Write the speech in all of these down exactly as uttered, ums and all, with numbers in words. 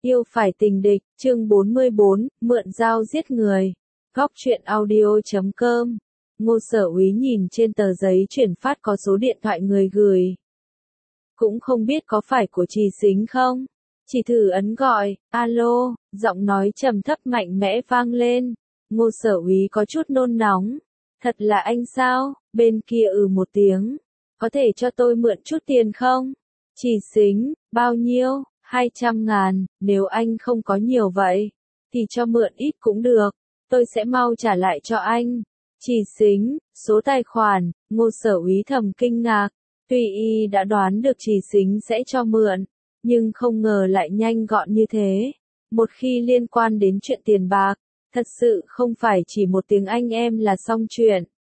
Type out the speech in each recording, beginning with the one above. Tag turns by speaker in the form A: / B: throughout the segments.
A: Yêu phải tình địch, chương bốn mươi bốn, mượn dao giết người. Góc truyện audio chấm com. Ngô Sở Úy nhìn trên tờ giấy chuyển phát có số điện thoại người gửi. Cũng không biết có phải của Trì Xính không? Chỉ thử ấn gọi, alo, giọng nói trầm thấp mạnh mẽ vang lên. Ngô Sở Úy có chút nôn nóng. Thật là anh sao? Bên kia ừ một tiếng. Có thể cho tôi mượn chút tiền không? Trì Xính, bao nhiêu? Hai trăm ngàn, nếu anh không có nhiều vậy, thì cho mượn ít cũng được, tôi sẽ mau trả lại cho anh. Trì Xính, số tài khoản, Ngô Sở Úy thầm kinh ngạc, tuy y đã đoán được Trì Xính sẽ cho mượn, nhưng không ngờ lại nhanh gọn như thế. Một khi liên quan đến chuyện tiền bạc, thật sự không phải chỉ một tiếng anh em là xong chuyện.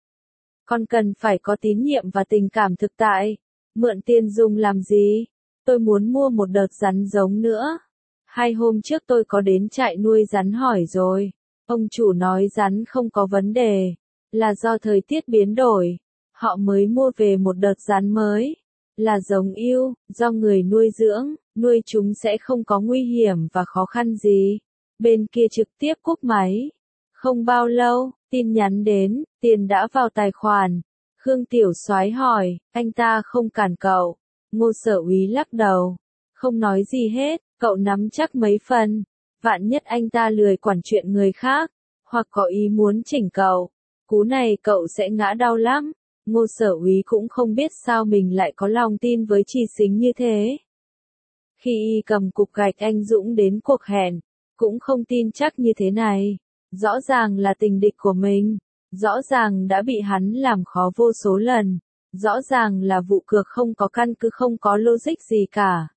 A: Còn cần phải có tín nhiệm và tình cảm thực tại. Mượn tiền dùng làm gì? Tôi muốn mua một đợt rắn giống nữa. Hai hôm trước tôi có đến trại nuôi rắn hỏi rồi. Ông chủ nói rắn không có vấn đề, là do thời tiết biến đổi. Họ mới mua về một đợt rắn mới, là giống yêu, do người nuôi dưỡng, nuôi chúng sẽ không có nguy hiểm và khó khăn gì. Bên kia trực tiếp cúp máy. Không bao lâu, tin nhắn đến, tiền đã vào tài khoản. Khương Tiểu Soái hỏi, anh ta không cản cậu. Ngô Sở Úy lắc đầu, không nói gì hết, cậu nắm chắc mấy phần, vạn nhất anh ta lười quản chuyện người khác, hoặc có ý muốn chỉnh cậu, cú này cậu sẽ ngã đau lắm. Ngô Sở Úy cũng không biết sao mình lại có lòng tin với Trì Xính như thế. Khi y cầm cục gạch anh Dũng đến cuộc hẹn, cũng không tin chắc như thế này, rõ ràng là tình địch của mình, rõ ràng đã bị hắn làm khó vô số lần. Rõ ràng là vụ cược không có căn cứ không có logic gì cả.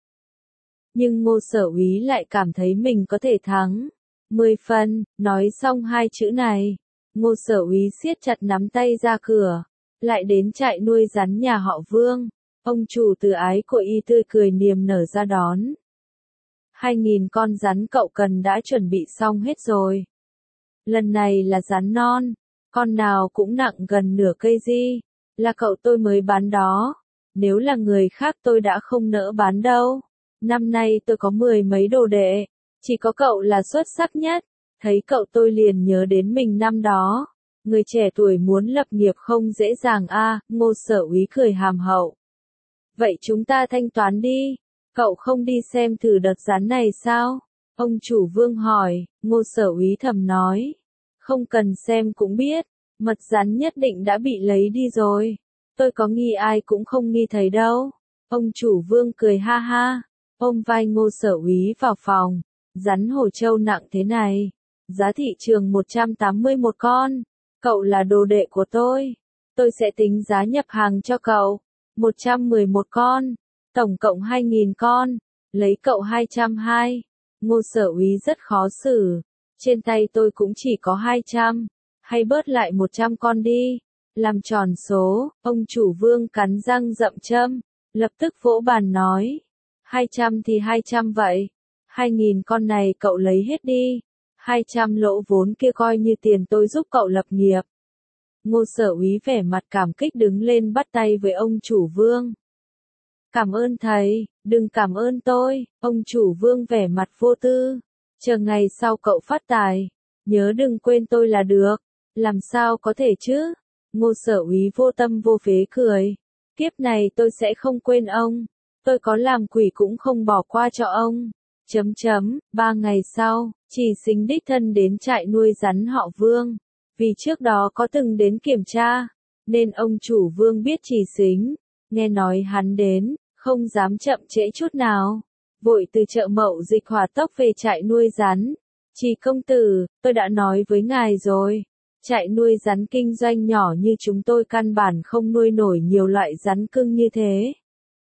A: Nhưng Ngô Sở Úy lại cảm thấy mình có thể thắng. Mười phân, nói xong hai chữ này. Ngô Sở Úy siết chặt nắm tay ra cửa. Lại đến trại nuôi rắn nhà họ Vương. Ông chủ từ ái của y tươi cười niềm nở ra đón. Hai nghìn con rắn cậu cần đã chuẩn bị xong hết rồi. Lần này là rắn non. Con nào cũng nặng gần nửa cây di. Là cậu tôi mới bán đó. Nếu là người khác tôi đã không nỡ bán đâu. Năm nay tôi có mười mấy đồ đệ. Chỉ có cậu là xuất sắc nhất. Thấy cậu tôi liền nhớ đến mình năm đó. Người trẻ tuổi muốn lập nghiệp không dễ dàng a. À, Ngô Sở Úy cười hàm hậu. Vậy chúng ta thanh toán đi. Cậu không đi xem thử đợt rắn này sao? Ông chủ Vương hỏi. Ngô Sở Úy thầm nói. Không cần xem cũng biết. Mật rắn nhất định đã bị lấy đi rồi. Tôi có nghi ai cũng không nghi thấy đâu. Ông chủ Vương cười ha ha. Ôm vai Ngô Sở Úy vào phòng. Rắn hổ châu nặng thế này. Giá thị trường một trăm tám mươi một con. Cậu là đồ đệ của tôi. Tôi sẽ tính giá nhập hàng cho cậu. một trăm mười một con. Tổng cộng hai nghìn con. Lấy cậu hai trăm hai. Ngô Sở Úy rất khó xử. Trên tay tôi cũng chỉ có hai trăm. Hay bớt lại một trăm con đi. Làm tròn số, ông chủ Vương cắn răng rậm châm, lập tức vỗ bàn nói. hai trăm thì hai trăm vậy. hai nghìn con này cậu lấy hết đi. hai trăm lỗ vốn kia coi như tiền tôi giúp cậu lập nghiệp. Ngô Sở Úy vẻ mặt cảm kích đứng lên bắt tay với ông chủ Vương. Cảm ơn thầy, đừng cảm ơn tôi, ông chủ Vương vẻ mặt vô tư. Chờ ngày sau cậu phát tài, nhớ đừng quên tôi là được. Làm sao có thể chứ? Ngô Sở Úy vô tâm vô phế cười. Kiếp này tôi sẽ không quên ông. Tôi có làm quỷ cũng không bỏ qua cho ông. Chấm chấm, ba ngày sau, Trì Xính đích thân đến trại nuôi rắn họ Vương. Vì trước đó có từng đến kiểm tra, nên ông chủ Vương biết Trì Xính. Nghe nói hắn đến, không dám chậm trễ chút nào. Vội từ chợ Mậu Dịch hỏa tốc về trại nuôi rắn. Trì công tử, tôi đã nói với ngài rồi. Trại nuôi rắn kinh doanh nhỏ như chúng tôi căn bản không nuôi nổi nhiều loại rắn cưng như thế.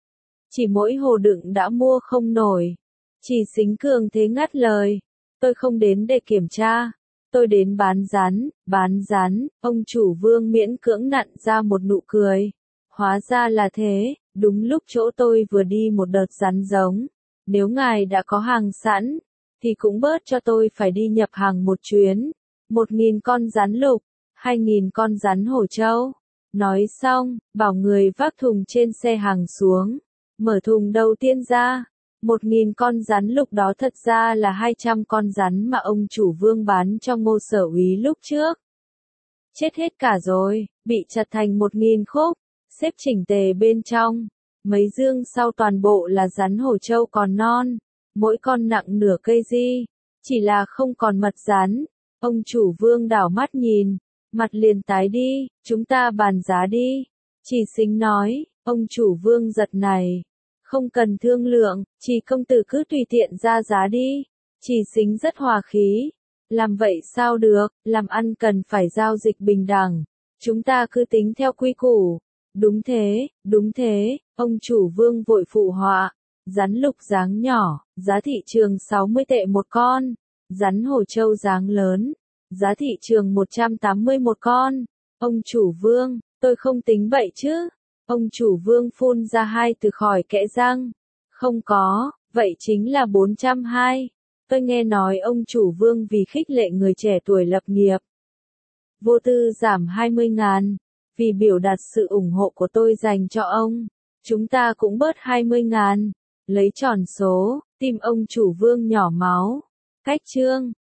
A: Chỉ mỗi hồ đựng đã mua không nổi. Trì Xính cường thế ngắt lời. Tôi không đến để kiểm tra. Tôi đến bán rắn, bán rắn. Ông chủ Vương miễn cưỡng nặn ra một nụ cười. Hóa ra là thế, đúng lúc chỗ tôi vừa đi một đợt rắn giống. Nếu ngài đã có hàng sẵn, thì cũng bớt cho tôi phải đi nhập hàng một chuyến. Một nghìn con rắn lục, hai nghìn con rắn hổ châu. Nói xong, bảo người vác thùng trên xe hàng xuống. Mở thùng đầu tiên ra. Một nghìn con rắn lúc đó thật ra là hai trăm con rắn mà ông chủ Vương bán cho Ngô Sở Úy lúc trước. Chết hết cả rồi, bị chặt thành một nghìn khúc, xếp chỉnh tề bên trong. Mấy dương sau toàn bộ là rắn hổ trâu còn non, mỗi con nặng nửa cây di, chỉ là không còn mật rắn. Ông chủ Vương đảo mắt nhìn, mặt liền tái đi, chúng ta bàn giá đi. Chỉ Sính nói, ông chủ Vương giật này. Không cần thương lượng, Chỉ công tử cứ tùy tiện ra giá đi. Chỉ Sính rất hòa khí. Làm vậy sao được, làm ăn cần phải giao dịch bình đẳng. Chúng ta cứ tính theo quy củ. Đúng thế, đúng thế, ông chủ Vương vội phụ họa. Rắn lục dáng nhỏ, giá thị trường sáu mươi tệ một con. Rắn hổ trâu dáng lớn, giá thị trường một trăm tám mươi một con. Ông chủ Vương, tôi không tính vậy chứ. Ông chủ Vương phun ra hai từ khỏi kẽ răng. Không có, vậy chính là bốn trăm hai. Tôi nghe nói ông chủ Vương vì khích lệ người trẻ tuổi lập nghiệp. Vô tư giảm hai mươi ngàn. Vì biểu đạt sự ủng hộ của tôi dành cho ông. Chúng ta cũng bớt hai mươi ngàn. Lấy tròn số, tim ông chủ Vương nhỏ máu. Cách chương.